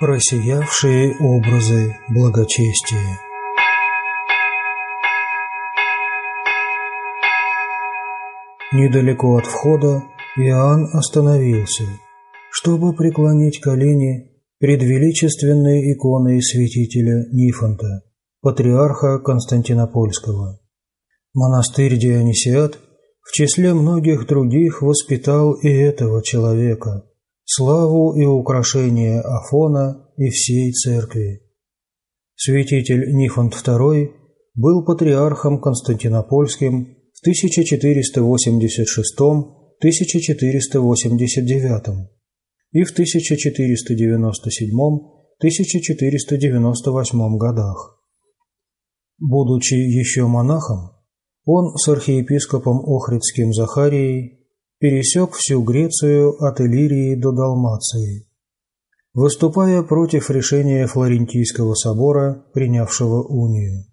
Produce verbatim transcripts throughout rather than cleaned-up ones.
Просиявшие образы благочестия. Недалеко от входа Иоанн остановился, чтобы преклонить колени пред величественной иконой святителя Нифонта, патриарха Константинопольского. Монастырь Дионисиат в числе многих других воспитал и этого человека, славу и украшение Афона и всей церкви. Святитель Нифонт второй был патриархом Константинопольским в тысяча четыреста восемьдесят шестом — тысяча четыреста восемьдесят девятом и в тысяча четыреста девяносто седьмом — тысяча четыреста девяносто восьмом годах. Будучи еще монахом, он с архиепископом Охридским Захарией пересек всю Грецию от Иллирии до Далмации, выступая против решения Флорентийского собора, принявшего унию.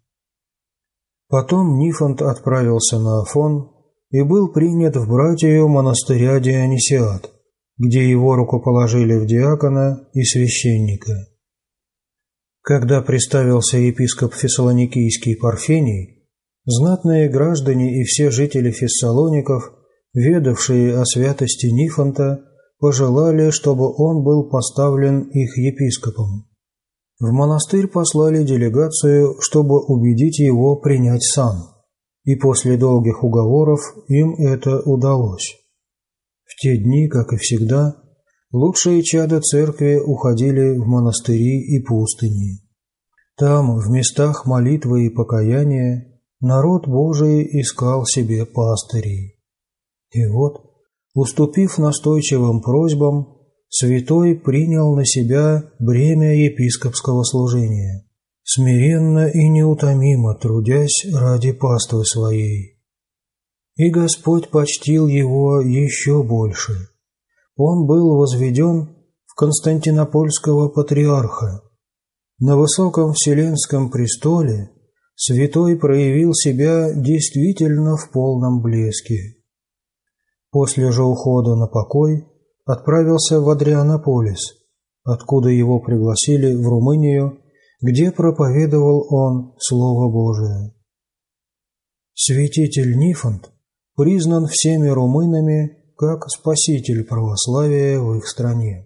Потом Нифонт отправился на Афон и был принят в братию монастыря Дионисиат, где его рукоположили в диакона и священника. Когда приставился епископ Фессалоникийский Парфений, знатные граждане и все жители Фессалоников, ведавшие о святости Нифонта, пожелали, чтобы он был поставлен их епископом. В монастырь послали делегацию, чтобы убедить его принять сан, и после долгих уговоров им это удалось. В те дни, как и всегда, лучшие чада церкви уходили в монастыри и пустыни. Там, в местах молитвы и покаяния, народ Божий искал себе пастырей. И вот, уступив настойчивым просьбам, святой принял на себя бремя епископского служения, смиренно и неутомимо трудясь ради паствы своей. И Господь почтил его еще больше. Он был возведен в Константинопольского патриарха. На высоком вселенском престоле святой проявил себя действительно в полном блеске. После же ухода на покой отправился в Адрианополис, откуда его пригласили в Румынию, где проповедовал он Слово Божие. Святитель Нифонт признан всеми румынами как спаситель православия в их стране.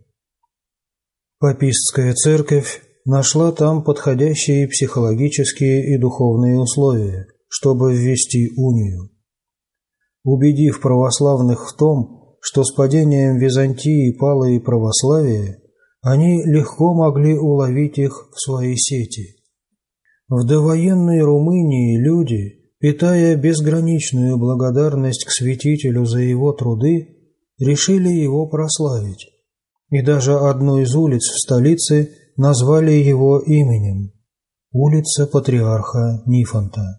Папистская церковь нашла там подходящие психологические и духовные условия, чтобы ввести унию. Убедив православных в том, что с падением Византии пало и православие, они легко могли уловить их в свои сети. В довоенной Румынии люди, питая безграничную благодарность к святителю за его труды, решили его прославить, и даже одну из улиц в столице назвали его именем – улица патриарха Нифонта.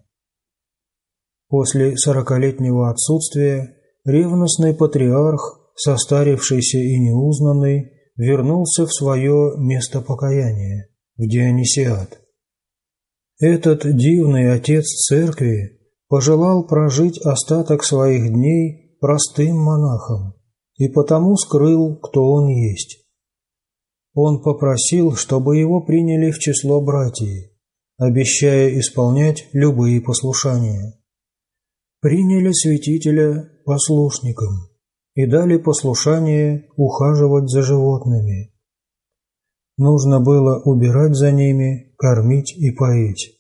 После сорокалетнего отсутствия ревностный патриарх, состарившийся и неузнанный, вернулся в свое место покаяния, в Дионисиат. Этот дивный отец церкви пожелал прожить остаток своих дней простым монахом и потому скрыл, кто он есть. Он попросил, чтобы его приняли в число братьев, обещая исполнять любые послушания. Приняли святителя послушником и дали послушание ухаживать за животными. Нужно было убирать за ними, кормить и поить.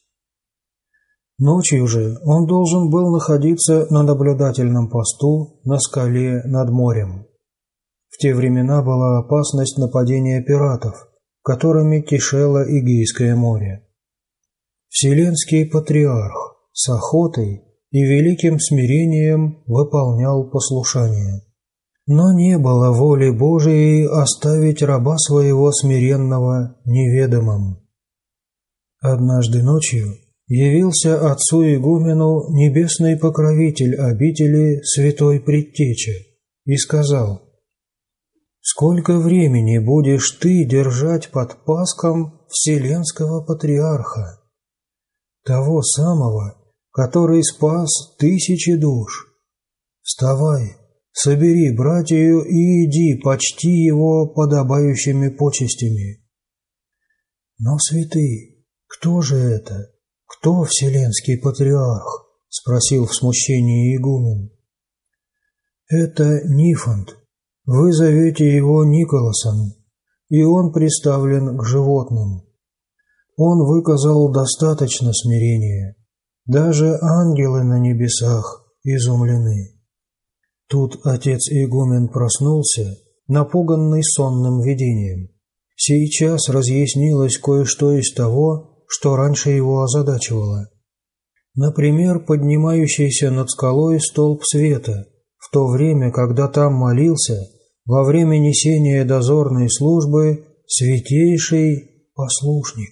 Ночью же он должен был находиться на наблюдательном посту на скале над морем. В те времена была опасность нападения пиратов, которыми кишело Эгейское море. Вселенский патриарх с охотой и великим смирением выполнял послушание. Но не было воли Божией оставить раба своего смиренного неведомым. Однажды ночью явился отцу игумену небесный покровитель обители святой Предтечи и сказал: «Сколько времени будешь ты держать под паском вселенского патриарха, того самого, который спас тысячи душ? Вставай, собери братью и иди почти его подобающими почестями. Но, святые, кто же это? Кто Вселенский Патриарх? Спросил в смущении игумен. Это Нифонт. Вы зовете его Николасом, и он приставлен к животным. Он выказал достаточно смирения. Даже ангелы на небесах изумлены. Тут отец-игумен проснулся, напуганный сонным видением. Сейчас разъяснилось кое-что из того, что раньше его озадачивало. Например, поднимающийся над скалой столб света, в то время, когда там молился, во время несения дозорной службы, святейший послушник.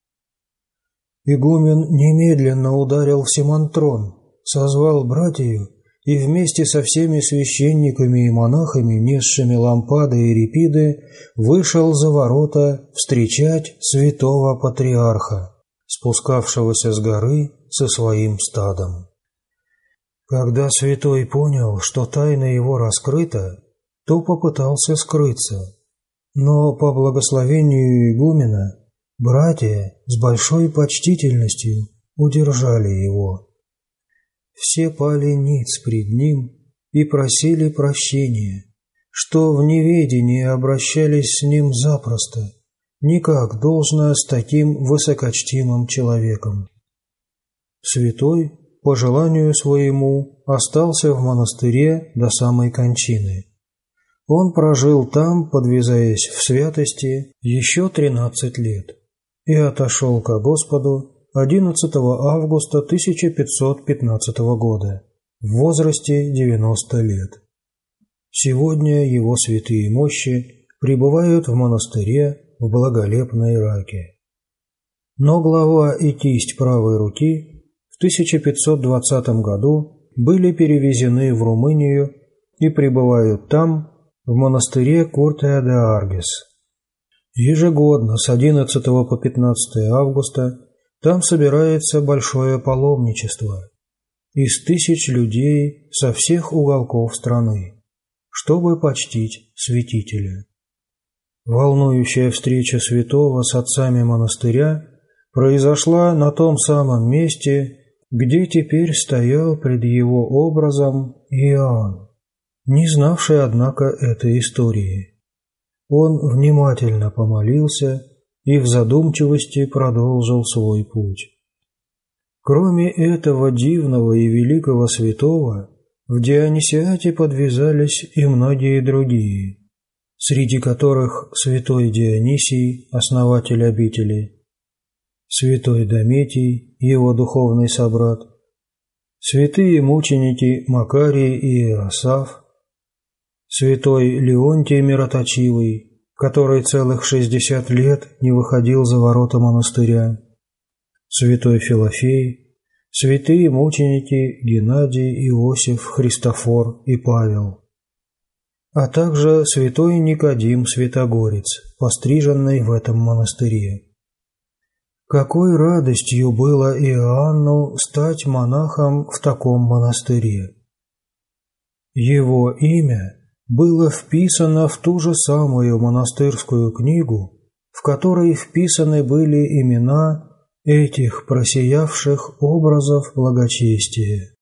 Игумен немедленно ударил в семантрон, созвал братью и вместе со всеми священниками и монахами, несшими лампады и репиды, вышел за ворота встречать святого патриарха, спускавшегося с горы со своим стадом. Когда святой понял, что тайна его раскрыта, то попытался скрыться, но по благословению игумена братья с большой почтительностью удержали его. Все пали ниц пред ним и просили прощения, что в неведении обращались с ним запросто, не как должно с таким высокочтимым человеком. Святой, по желанию своему, остался в монастыре до самой кончины. Он прожил там, подвязаясь в святости, еще тринадцать лет и отошел ко Господу одиннадцатого августа тысяча пятьсот пятнадцатого года в возрасте девяноста лет. Сегодня его святые мощи пребывают в монастыре в благолепной Раке. Но глава и кисть правой руки в тысяча пятьсот двадцатом году были перевезены в Румынию и пребывают там, в монастыре Куртеа-де-Аргес. Ежегодно с одиннадцатого по пятнадцатое августа там собирается большое паломничество из тысяч людей со всех уголков страны, чтобы почтить святителя. Волнующая встреча святого с отцами монастыря произошла на том самом месте, где теперь стоял пред его образом Иоанн, не знавший, однако, этой истории. Он внимательно помолился и в задумчивости продолжил свой путь. Кроме этого дивного и великого святого, в Дионисиате подвязались и многие другие, среди которых святой Дионисий, основатель обители, святой Дометий, его духовный собрат, святые мученики Макарий и Иосаф, святой Леонтий Мироточивый, который целых шестьдесят лет не выходил за ворота монастыря, святой Филофей, святые мученики Геннадий, Иосиф, Христофор и Павел, а также святой Никодим Святогорец, постриженный в этом монастыре. Какой радостью было Иоанну стать монахом в таком монастыре! Его имя было вписано в ту же самую монастырскую книгу, в которой вписаны были имена этих просиявших образов благочестия.